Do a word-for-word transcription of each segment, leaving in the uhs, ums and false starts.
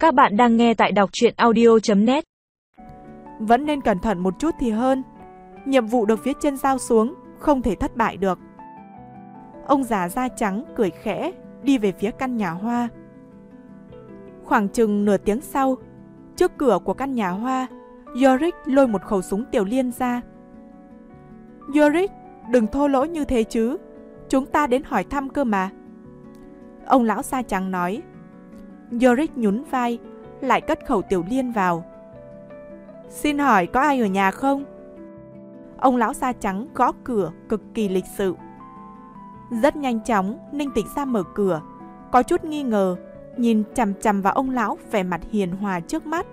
Các bạn đang nghe tại đọc truyện audio chấm net. Vẫn nên cẩn thận một chút thì hơn. Nhiệm vụ được phía trên giao xuống, không thể thất bại được. Ông già da trắng cười khẽ, đi về phía căn nhà hoa. Khoảng chừng nửa tiếng sau, trước cửa của căn nhà hoa, Yorick lôi một khẩu súng tiểu liên ra. Yorick, đừng thô lỗ như thế chứ, chúng ta đến hỏi thăm cơ mà. Ông lão da trắng nói. Yorick nhún vai, lại cất khẩu tiểu liên vào. Xin hỏi có ai ở nhà không? Ông lão da trắng gõ cửa cực kỳ lịch sự. Rất nhanh chóng, Ninh Tịch ra mở cửa, có chút nghi ngờ, nhìn chằm chằm vào ông lão vẻ mặt hiền hòa trước mắt.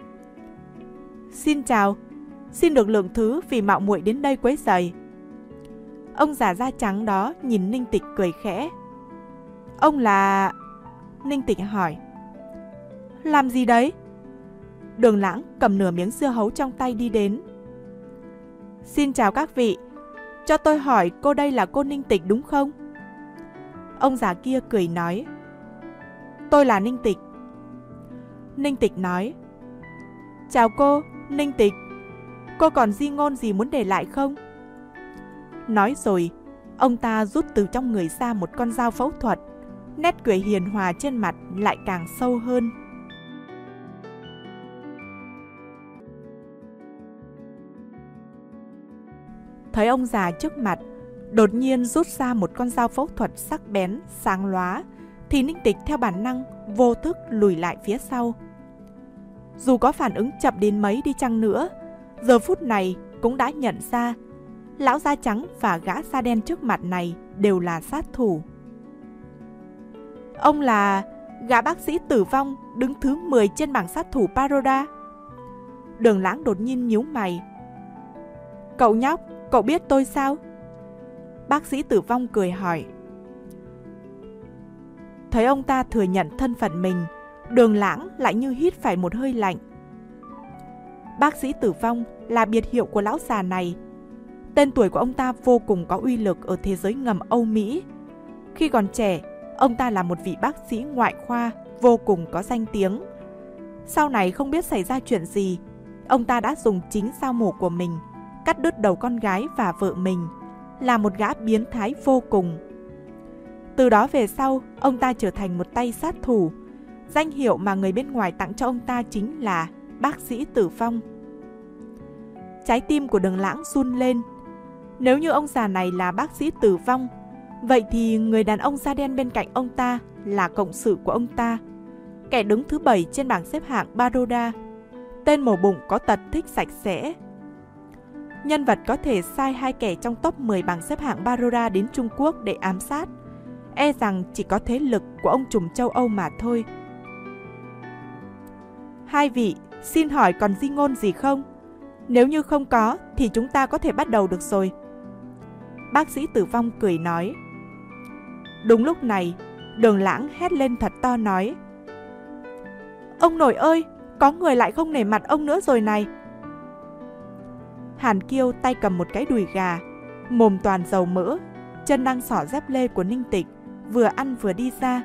Xin chào, xin được lượng thứ vì mạo muội đến đây quấy rầy. Ông già da trắng đó nhìn Ninh Tịch cười khẽ. Ông là... Ninh Tịch hỏi. Làm gì đấy? Đường Lãng cầm nửa miếng dưa hấu trong tay đi đến. Xin chào các vị, cho tôi hỏi cô đây là cô Ninh Tịch đúng không? Ông già kia cười nói. Tôi là Ninh Tịch. Ninh Tịch nói. Chào cô, Ninh Tịch. Cô còn di ngôn gì muốn để lại không? Nói rồi, ông ta rút từ trong người ra một con dao phẫu thuật. Nét cười hiền hòa trên mặt lại càng sâu hơn. Thấy ông già trước mặt đột nhiên rút ra một con dao phẫu thuật sắc bén, sáng lóa, thì Ninh Tịch theo bản năng vô thức lùi lại phía sau. Dù có phản ứng chậm đến mấy đi chăng nữa, giờ phút này cũng đã nhận ra lão da trắng và gã da đen trước mặt này đều là sát thủ. Ông là gã bác sĩ tử vong đứng thứ mười trên bảng sát thủ Baroda. Đường Lãng đột nhiên nhíu mày. Cậu nhóc, cậu biết tôi sao? Bác sĩ tử vong cười hỏi. Thấy ông ta thừa nhận thân phận mình, Đường Lãng lại như hít phải một hơi lạnh. Bác sĩ tử vong là biệt hiệu của lão già này. Tên tuổi của ông ta vô cùng có uy lực ở thế giới ngầm Âu Mỹ. Khi còn trẻ, ông ta là một vị bác sĩ ngoại khoa vô cùng có danh tiếng. Sau này không biết xảy ra chuyện gì, ông ta đã dùng chính dao mổ của mình cắt đứt đầu con gái và vợ mình, là một gã biến thái vô cùng. Từ đó về sau, ông ta trở thành một tay sát thủ. Danh hiệu mà người bên ngoài tặng cho ông ta chính là bác sĩ tử vong. Trái tim của Đường Lãng run lên. Nếu như ông già này là bác sĩ tử vong, vậy thì người đàn ông da đen bên cạnh ông ta là cộng sự của ông ta, kẻ đứng thứ bảy trên bảng xếp hạng Baroda, tên mổ bụng có tật thích sạch sẽ. Nhân vật có thể sai hai kẻ trong top mười bảng xếp hạng Baroda đến Trung Quốc để ám sát, e rằng chỉ có thế lực của ông trùm châu Âu mà thôi. Hai vị, xin hỏi còn di ngôn gì không? Nếu như không có thì chúng ta có thể bắt đầu được rồi. Bác sĩ tử vong cười nói. Đúng lúc này, Đường Lãng hét lên thật to nói. Ông nội ơi, có người lại không nể mặt ông nữa rồi này. Hàn Kiêu tay cầm một cái đùi gà, mồm toàn dầu mỡ, chân đang xỏ dép lê của Ninh Tịch, vừa ăn vừa đi ra.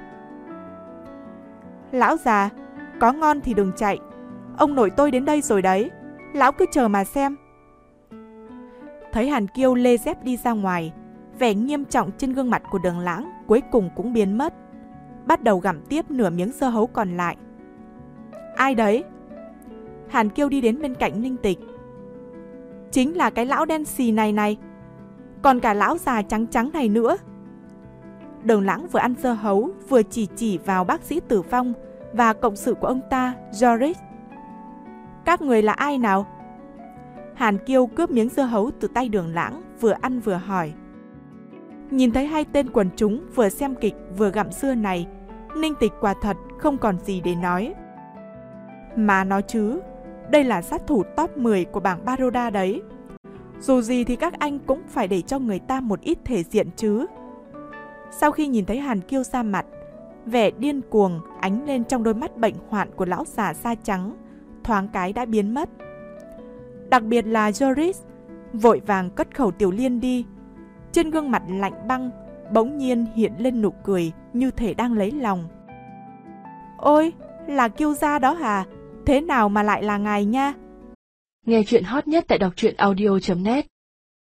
Lão già, có ngon thì đừng chạy, ông nội tôi đến đây rồi đấy, lão cứ chờ mà xem. Thấy Hàn Kiêu lê dép đi ra ngoài, vẻ nghiêm trọng trên gương mặt của Đường Lãng cuối cùng cũng biến mất, bắt đầu gặm tiếp nửa miếng dưa hấu còn lại. Ai đấy? Hàn Kiêu đi đến bên cạnh Ninh Tịch. Chính là cái lão đen xì này này, còn cả lão già trắng trắng này nữa. Đường Lãng vừa ăn dưa hấu vừa chỉ chỉ vào bác sĩ tử vong và cộng sự của ông ta, Yorick. Các người là ai nào? Hàn Kiêu cướp miếng dưa hấu từ tay Đường Lãng, vừa ăn vừa hỏi. Nhìn thấy hai tên quần chúng vừa xem kịch vừa gặm dưa này, Ninh Tịch quả thật không còn gì để nói. Mà nói chứ, đây là sát thủ top mười của bảng Baroda đấy. Dù gì thì các anh cũng phải để cho người ta một ít thể diện chứ. Sau khi nhìn thấy Hàn Kiêu ra mặt, vẻ điên cuồng ánh lên trong đôi mắt bệnh hoạn của lão già da trắng, thoáng cái đã biến mất. Đặc biệt là Yorick vội vàng cất khẩu tiểu liên đi. Trên gương mặt lạnh băng bỗng nhiên hiện lên nụ cười như thể đang lấy lòng. Ôi, Là Kiêu gia đó hả? Thế nào mà lại là ngài nha? Nghe chuyện hot nhất tại đọc truyện audio chấm net.